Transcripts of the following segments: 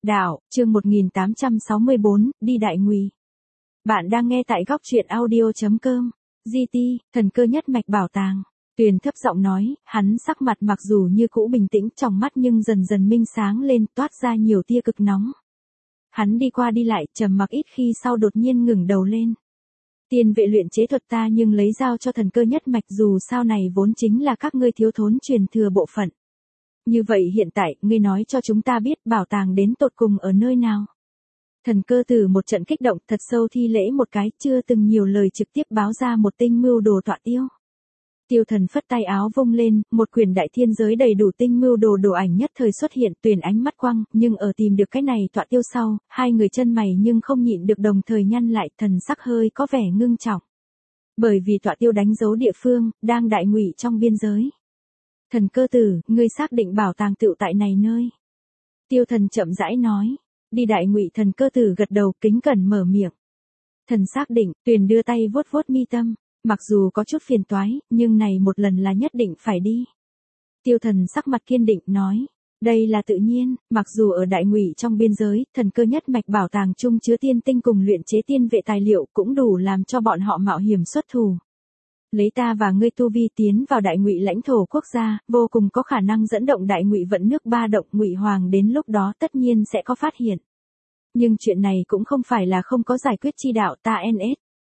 Đạo, chương 1864, đi Đại Ngụy. Bạn đang nghe tại góc truyện audio.com. GT, thần cơ nhất mạch bảo tàng. Tuyền thấp giọng nói, hắn sắc mặt mặc dù như cũ bình tĩnh trong mắt nhưng dần dần minh sáng lên, toát ra nhiều tia cực nóng. Hắn đi qua đi lại, trầm mặc ít khi sau đột nhiên ngừng đầu lên. Tiên vệ luyện chế thuật ta nhưng lấy giao cho thần cơ nhất mạch, dù sao này vốn chính là các ngươi thiếu thốn truyền thừa bộ phận. Như vậy hiện tại, ngươi nói cho chúng ta biết bảo tàng đến tột cùng ở nơi nào. Thần cơ tử một trận kích động thật sâu thi lễ một cái, chưa từng nhiều lời trực tiếp báo ra một tinh mưu đồ tọa tiêu. Tiêu Thần phất tay áo vung lên, một quyển đại thiên giới đầy đủ tinh mưu đồ đồ ảnh nhất thời xuất hiện. Tuyền ánh mắt quăng, nhưng ở tìm được cái này tọa tiêu sau, hai người chân mày nhưng không nhịn được đồng thời nhăn lại, thần sắc hơi có vẻ ngưng trọng. Bởi vì tọa tiêu đánh dấu địa phương, đang Đại Ngụy trong biên giới. Thần cơ tử, ngươi xác định bảo tàng tựu tại này nơi. Tiêu Thần chậm rãi nói. Đi Đại Ngụy. Thần cơ tử gật đầu kính cẩn mở miệng. Thần xác định. Tuyền đưa tay vuốt vuốt mi tâm. Mặc dù có chút phiền toái, nhưng này một lần là nhất định phải đi. Tiêu Thần sắc mặt kiên định nói. Đây là tự nhiên, mặc dù ở Đại Ngụy trong biên giới, thần cơ nhất mạch bảo tàng chung chứa tiên tinh cùng luyện chế tiên vệ tài liệu cũng đủ làm cho bọn họ mạo hiểm xuất thủ. Lấy ta và ngươi tu vi tiến vào Đại Ngụy lãnh thổ quốc gia, vô cùng có khả năng dẫn động Đại Ngụy vận nước ba động. Ngụy Hoàng đến lúc đó tất nhiên sẽ có phát hiện. Nhưng chuyện này cũng không phải là không có giải quyết chi đạo. Ta NS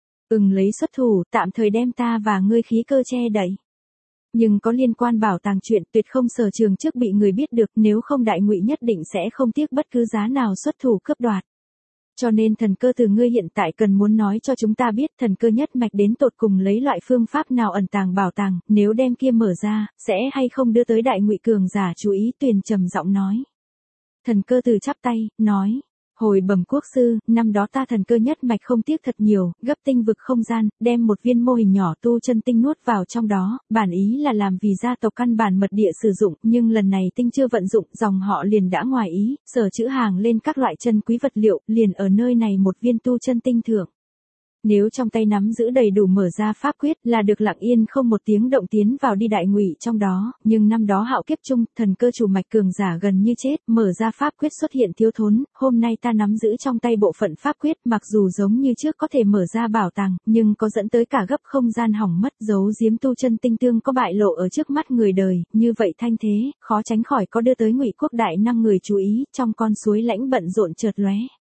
lấy xuất thủ, tạm thời đem ta và ngươi khí cơ che đậy. Nhưng có liên quan bảo tàng chuyện tuyệt không sở trường trước bị người biết được, nếu không Đại Ngụy nhất định sẽ không tiếc bất cứ giá nào xuất thủ cướp đoạt. Cho nên thần cơ từ ngươi hiện tại cần muốn nói cho chúng ta biết thần cơ nhất mạch đến tột cùng lấy loại phương pháp nào ẩn tàng bảo tàng, nếu đem kia mở ra, sẽ hay không đưa tới Đại Ngụy cường giả chú ý. Tuyền trầm giọng nói. Thần cơ từ chắp tay, nói. Hồi bẩm quốc sư, năm đó ta thần cơ nhất mạch không tiếc thật nhiều, gấp tinh vực không gian, đem một viên mô hình nhỏ tu chân tinh nuốt vào trong đó, bản ý là làm vì gia tộc căn bản mật địa sử dụng, nhưng lần này tinh chưa vận dụng, dòng họ liền đã ngoài ý, sở chữ hàng lên các loại chân quý vật liệu, liền ở nơi này một viên tu chân tinh thượng. Nếu trong tay nắm giữ đầy đủ mở ra pháp quyết là được lặng yên không một tiếng động tiến vào đi Đại Ngụy trong đó, nhưng năm đó hạo kiếp chung, thần cơ chủ mạch cường giả gần như chết, mở ra pháp quyết xuất hiện thiếu thốn, hôm nay ta nắm giữ trong tay bộ phận pháp quyết, mặc dù giống như trước có thể mở ra bảo tàng, nhưng có dẫn tới cả gấp không gian hỏng mất, giấu giếm tu chân tinh tương có bại lộ ở trước mắt người đời, như vậy thanh thế, khó tránh khỏi có đưa tới Ngụy quốc đại năng người chú ý, trong con suối lãnh bận rộn chợt lóe.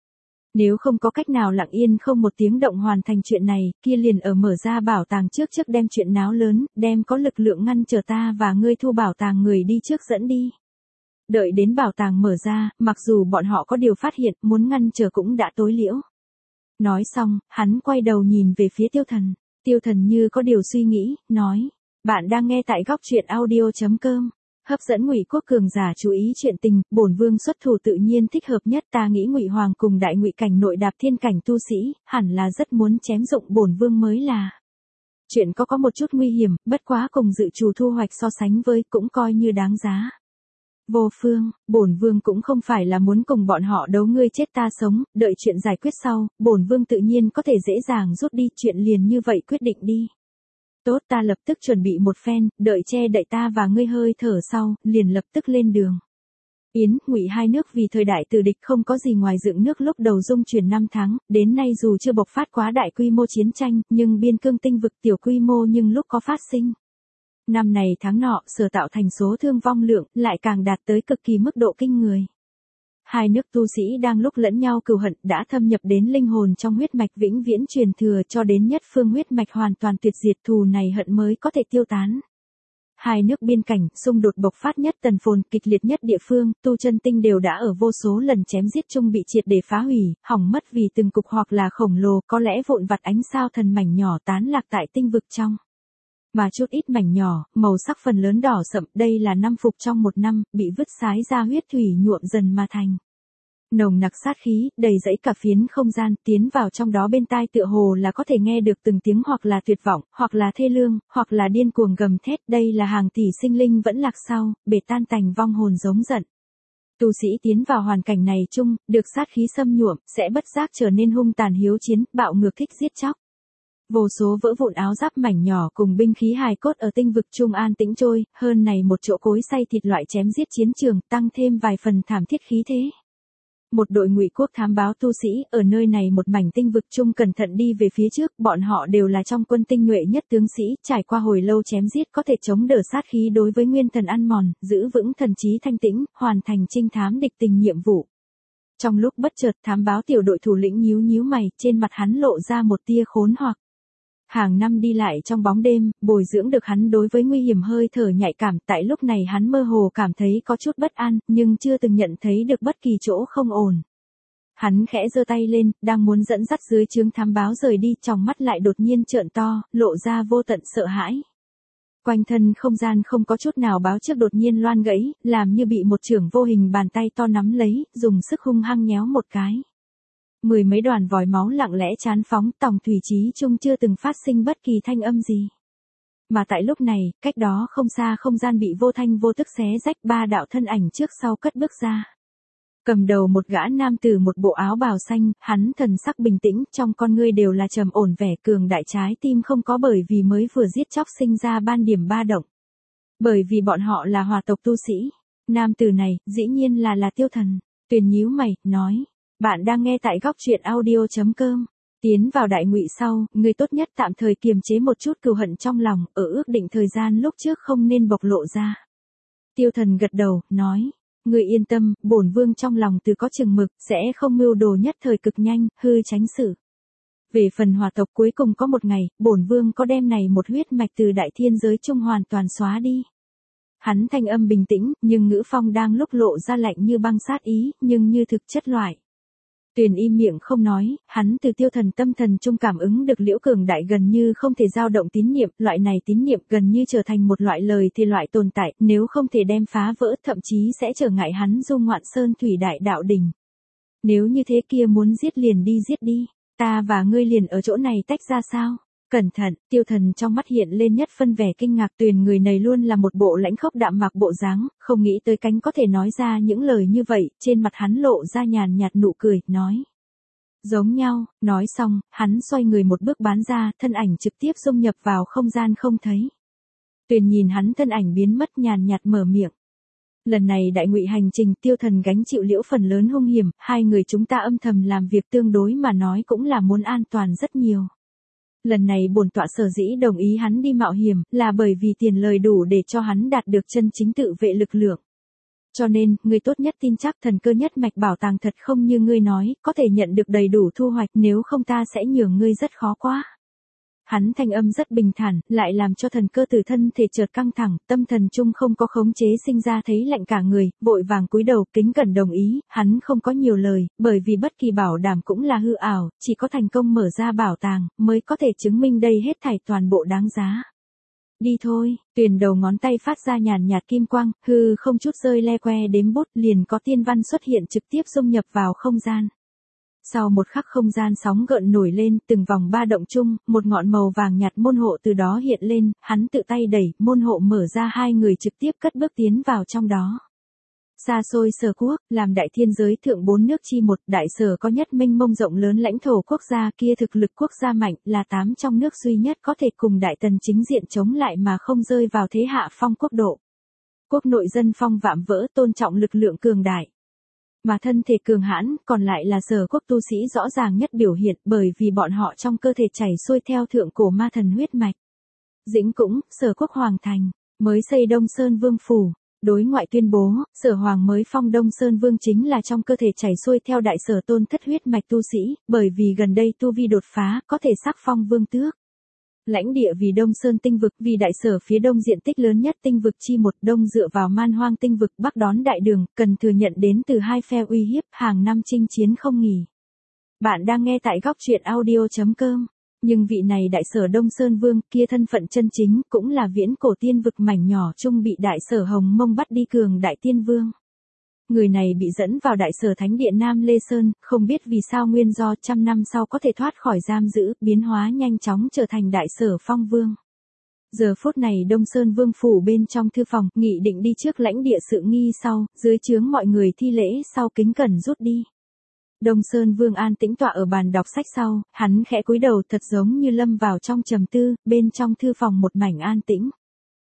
Nếu không có cách nào lặng yên không một tiếng động hoàn thành chuyện này, kia liền ở mở ra bảo tàng trước đem chuyện náo lớn, đem có lực lượng ngăn trở ta và ngươi thu bảo tàng người đi trước dẫn đi. Đợi đến bảo tàng mở ra, mặc dù bọn họ có điều phát hiện, muốn ngăn trở cũng đã tối liễu. Nói xong, hắn quay đầu nhìn về phía Tiêu Thần. Tiêu Thần như có điều suy nghĩ, nói. Bạn đang nghe tại góc truyện audio.com. Hấp dẫn Ngụy quốc cường giả chú ý chuyện tình, bổn vương xuất thủ tự nhiên thích hợp nhất. Ta nghĩ Ngụy Hoàng cùng Đại Ngụy cảnh nội đạp thiên cảnh tu sĩ, hẳn là rất muốn chém dụng bổn vương mới là. Chuyện có một chút nguy hiểm, bất quá cùng dự trù thu hoạch so sánh với cũng coi như đáng giá. Vô Phương, bổn vương cũng không phải là muốn cùng bọn họ đấu ngươi chết ta sống, đợi chuyện giải quyết sau, bổn vương tự nhiên có thể dễ dàng rút đi, chuyện liền như vậy quyết định đi. Tốt, ta lập tức chuẩn bị một phen, đợi che đậy ta và ngươi hơi thở sau, liền lập tức lên đường. Yến, Ngụy hai nước vì thời đại từ địch không có gì ngoài dựng nước lúc đầu dung chuyển 5 tháng, đến nay dù chưa bộc phát quá đại quy mô chiến tranh, nhưng biên cương tinh vực tiểu quy mô nhưng lúc có phát sinh. Năm này tháng nọ, sở tạo thành số thương vong lượng, lại càng đạt tới cực kỳ mức độ kinh người. Hai nước tu sĩ đang lúc lẫn nhau cừu hận đã thâm nhập đến linh hồn trong huyết mạch vĩnh viễn truyền thừa cho đến nhất phương huyết mạch hoàn toàn tuyệt diệt, thù này hận mới có thể tiêu tán. Hai nước biên cảnh, xung đột bộc phát nhất tần phồn kịch liệt nhất địa phương, tu chân tinh đều đã ở vô số lần chém giết chung bị triệt để phá hủy, hỏng mất vì từng cục hoặc là khổng lồ, có lẽ vụn vặt ánh sao thần mảnh nhỏ tán lạc tại tinh vực trong. Mà chút ít mảnh nhỏ, màu sắc phần lớn đỏ sậm, đây là năm phục trong một năm, bị vứt sái ra huyết thủy nhuộm dần mà thành. Nồng nặc sát khí, đầy dẫy cả phiến không gian, tiến vào trong đó bên tai tựa hồ là có thể nghe được từng tiếng hoặc là tuyệt vọng, hoặc là thê lương, hoặc là điên cuồng gầm thét, đây là hàng tỷ sinh linh vẫn lạc sau, bể tan tành vong hồn giống giận. Tu sĩ tiến vào hoàn cảnh này chung, được sát khí xâm nhuộm, sẽ bất giác trở nên hung tàn hiếu chiến, bạo ngược thích giết chóc. Vô số vỡ vụn áo giáp mảnh nhỏ cùng binh khí hài cốt ở tinh vực trung an tĩnh trôi, hơn này một chỗ cối xay thịt loại chém giết chiến trường, tăng thêm vài phần thảm thiết khí thế. Một đội Ngụy quốc thám báo tu sĩ ở nơi này một mảnh tinh vực chung cẩn thận đi về phía trước, bọn họ đều là trong quân tinh nhuệ nhất tướng sĩ, trải qua hồi lâu chém giết có thể chống đỡ sát khí đối với nguyên thần ăn mòn, giữ vững thần trí thanh tĩnh, hoàn thành trinh thám địch tình nhiệm vụ. Trong lúc bất chợt, thám báo tiểu đội thủ lĩnh nhíu nhíu mày, trên mặt hắn lộ ra một tia khốn hoặc. Hàng năm đi lại trong bóng đêm, bồi dưỡng được hắn đối với nguy hiểm hơi thở nhạy cảm, tại lúc này hắn mơ hồ cảm thấy có chút bất an, nhưng chưa từng nhận thấy được bất kỳ chỗ không ổn. Hắn khẽ giơ tay lên, đang muốn dẫn dắt dưới trướng thám báo rời đi, tròng mắt lại đột nhiên trợn to, lộ ra vô tận sợ hãi. Quanh thân không gian không có chút nào báo trước đột nhiên loan gãy, làm như bị một chưởng vô hình bàn tay to nắm lấy, dùng sức hung hăng nhéo một cái. Mười mấy đoàn vòi máu lặng lẽ trán phóng, tòng thủy chí chung chưa từng phát sinh bất kỳ thanh âm gì. Mà tại lúc này, cách đó không xa không gian bị vô thanh vô tức xé rách, ba đạo thân ảnh trước sau cất bước ra. Cầm đầu một gã nam tử một bộ áo bào xanh, hắn thần sắc bình tĩnh, trong con ngươi đều là trầm ổn vẻ cường đại, trái tim không có bởi vì mới vừa giết chóc sinh ra ban điểm ba động. Bởi vì bọn họ là Hòa tộc tu sĩ. Nam tử này, dĩ nhiên là Tiêu Thần. Tuyền nhíu mày, nói. Bạn đang nghe tại góc truyện audio.com. Tiến vào Đại Ngụy sau, người tốt nhất tạm thời kiềm chế một chút cừu hận trong lòng, ở ước định thời gian lúc trước không nên bộc lộ ra. Tiêu Thần gật đầu, nói. Người yên tâm, bổn vương trong lòng từ có chừng mực, sẽ không mưu đồ nhất thời cực nhanh, hư tránh sự. Về phần Hòa tộc cuối cùng có một ngày, bổn vương có đem này một huyết mạch từ đại thiên giới trung hoàn toàn xóa đi. Hắn thanh âm bình tĩnh, nhưng ngữ phong đang lúc lộ ra lạnh như băng sát ý, nhưng như thực chất loại. Tuyền im miệng không nói, hắn từ Tiêu Thần tâm thần trung cảm ứng được liễu cường đại gần như không thể dao động tín niệm, loại này tín niệm gần như trở thành một loại lời thì loại tồn tại, nếu không thể đem phá vỡ thậm chí sẽ trở ngại hắn du ngoạn sơn thủy đại đạo đỉnh. Nếu như thế kia muốn giết liền đi giết đi, ta và ngươi liền ở chỗ này tách ra sao? Cẩn thận, Tiêu Thần trong mắt hiện lên nhất phân vẻ kinh ngạc, Tuyền người này luôn là một bộ lãnh khốc đạm mạc bộ dáng, không nghĩ tới cánh có thể nói ra những lời như vậy, trên mặt hắn lộ ra nhàn nhạt nụ cười, nói. Giống nhau, nói xong, hắn xoay người một bước bán ra, thân ảnh trực tiếp xông nhập vào không gian không thấy. Tuyền nhìn hắn thân ảnh biến mất nhàn nhạt mở miệng. Lần này Đại Ngụy hành trình Tiêu Thần gánh chịu liễu phần lớn hung hiểm, hai người chúng ta âm thầm làm việc tương đối mà nói cũng là muốn an toàn rất nhiều. Lần này bổn tọa sở dĩ đồng ý hắn đi mạo hiểm, là bởi vì tiền lời đủ để cho hắn đạt được chân chính tự vệ lực lượng. Cho nên, ngươi tốt nhất tin chắc thần cơ nhất mạch bảo tàng thật không như ngươi nói, có thể nhận được đầy đủ thu hoạch, nếu không ta sẽ nhường ngươi rất khó quá. Hắn thanh âm rất bình thản, lại làm cho thần cơ tử thân thể chợt căng thẳng, tâm thần chung không có khống chế sinh ra thấy lạnh cả người, vội vàng cúi đầu kính cẩn đồng ý, hắn không có nhiều lời, bởi vì bất kỳ bảo đảm cũng là hư ảo, chỉ có thành công mở ra bảo tàng, mới có thể chứng minh đây hết thảy toàn bộ đáng giá. Đi thôi, Tuyền đầu ngón tay phát ra nhàn nhạt kim quang, hư không chút rơi le que đếm bút, liền có tiên văn xuất hiện trực tiếp xông nhập vào không gian. Sau một khắc không gian sóng gợn nổi lên, từng vòng ba động chung, một ngọn màu vàng nhạt môn hộ từ đó hiện lên, hắn tự tay đẩy, môn hộ mở ra, hai người trực tiếp cất bước tiến vào trong đó. Xa xôi Sở quốc, làm đại thiên giới thượng 4 nước chi một, đại Sở có nhất mênh mông rộng lớn lãnh thổ quốc gia, kia thực lực quốc gia mạnh, là 8 trong nước duy nhất có thể cùng Đại Tần chính diện chống lại mà không rơi vào thế hạ phong quốc độ. Quốc nội dân phong vạm vỡ, tôn trọng lực lượng cường đại. Mà thân thể cường hãn, còn lại là Sở quốc tu sĩ rõ ràng nhất biểu hiện, bởi vì bọn họ trong cơ thể chảy xuôi theo thượng cổ ma thần huyết mạch. Dĩnh Cũng, Sở quốc hoàng thành, mới xây Đông Sơn Vương phủ. Đối ngoại tuyên bố, Sở hoàng mới phong Đông Sơn Vương chính là trong cơ thể chảy xuôi theo đại Sở tôn thất huyết mạch tu sĩ, bởi vì gần đây tu vi đột phá, có thể sắc phong vương tước. Lãnh địa vì Đông Sơn tinh vực, vì đại Sở phía đông diện tích lớn nhất tinh vực chi một, đông dựa vào Man Hoang tinh vực, bắc đón đại đường, cần thừa nhận đến từ hai phe uy hiếp, hàng năm chinh chiến không nghỉ. Bạn đang nghe tại góc truyện audio.com. Nhưng vị này đại Sở Đông Sơn Vương kia thân phận chân chính cũng là viễn cổ tiên vực mảnh nhỏ chung bị đại Sở Hồng Mông bắt đi cường đại tiên vương. Người này bị dẫn vào đại Sở Thánh Địa Nam Lê Sơn, không biết vì sao nguyên do 100 năm sau có thể thoát khỏi giam giữ, biến hóa nhanh chóng trở thành đại Sở Phong Vương. Giờ phút này Đông Sơn Vương phủ bên trong thư phòng, nghị định đi trước lãnh địa sự nghi sau, dưới trướng mọi người thi lễ sau kính cẩn rút đi. Đông Sơn Vương an tĩnh tọa ở bàn đọc sách sau, hắn khẽ cúi đầu thật giống như lâm vào trong trầm tư, bên trong thư phòng một mảnh an tĩnh.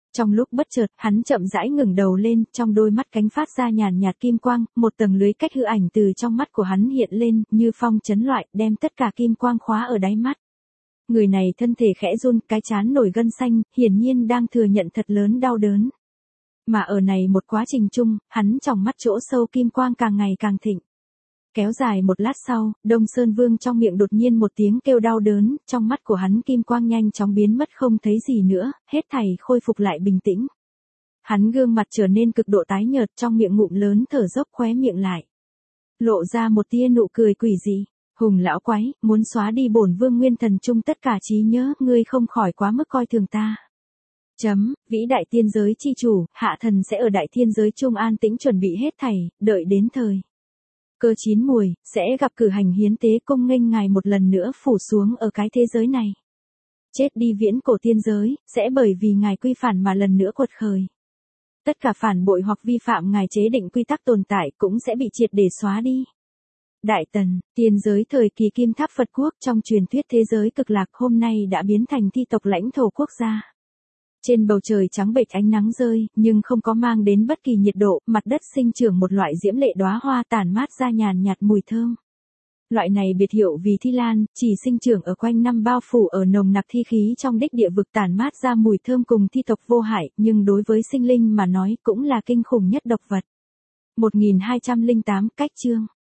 Trong lúc bất chợt, hắn chậm rãi ngẩng đầu lên, trong đôi mắt cánh phát ra nhàn nhạt kim quang, một tầng lưới cách hư ảnh từ trong mắt của hắn hiện lên, như phong chấn loại, đem tất cả kim quang khóa ở đáy mắt. Người này thân thể khẽ run, cái trán nổi gân xanh, hiển nhiên đang thừa nhận thật lớn đau đớn. Mà ở này một quá trình chung, hắn trong mắt chỗ sâu kim quang càng ngày càng thịnh. Kéo dài một lát sau, Đông Sơn Vương trong miệng đột nhiên một tiếng kêu đau đớn, trong mắt của hắn kim quang nhanh chóng biến mất không thấy gì nữa, hết thảy khôi phục lại bình tĩnh. Hắn gương mặt trở nên cực độ tái nhợt, trong miệng ngụm lớn thở dốc, khóe miệng lại lộ ra một tia nụ cười quỷ dị. Hùng lão quái, muốn xóa đi bổn vương nguyên thần chung tất cả trí nhớ, ngươi không khỏi quá mức coi thường ta. Vĩ đại tiên giới chi chủ, hạ thần sẽ ở đại thiên giới chung an tĩnh chuẩn bị hết thảy, đợi đến thời cơ chín muồi, sẽ gặp cử hành hiến tế cung nghênh ngài một lần nữa phủ xuống ở cái thế giới này. Chết đi viễn cổ tiên giới, sẽ bởi vì ngài quy phản mà lần nữa quật khởi. Tất cả phản bội hoặc vi phạm ngài chế định quy tắc tồn tại cũng sẽ bị triệt để xóa đi. Đại Tần, tiên giới thời kỳ Kim Tháp Phật Quốc trong truyền thuyết thế giới cực lạc hôm nay đã biến thành thi tộc lãnh thổ quốc gia. Trên bầu trời trắng bệch ánh nắng rơi, nhưng không có mang đến bất kỳ nhiệt độ, mặt đất sinh trưởng một loại diễm lệ đóa hoa tản mát ra nhàn nhạt mùi thơm. Loại này biệt hiệu vì thi lan, chỉ sinh trưởng ở quanh năm bao phủ ở nồng nặc thi khí trong đích địa vực tản mát ra mùi thơm cùng thi tộc vô hại, nhưng đối với sinh linh mà nói cũng là kinh khủng nhất độc vật. 1208 cách chương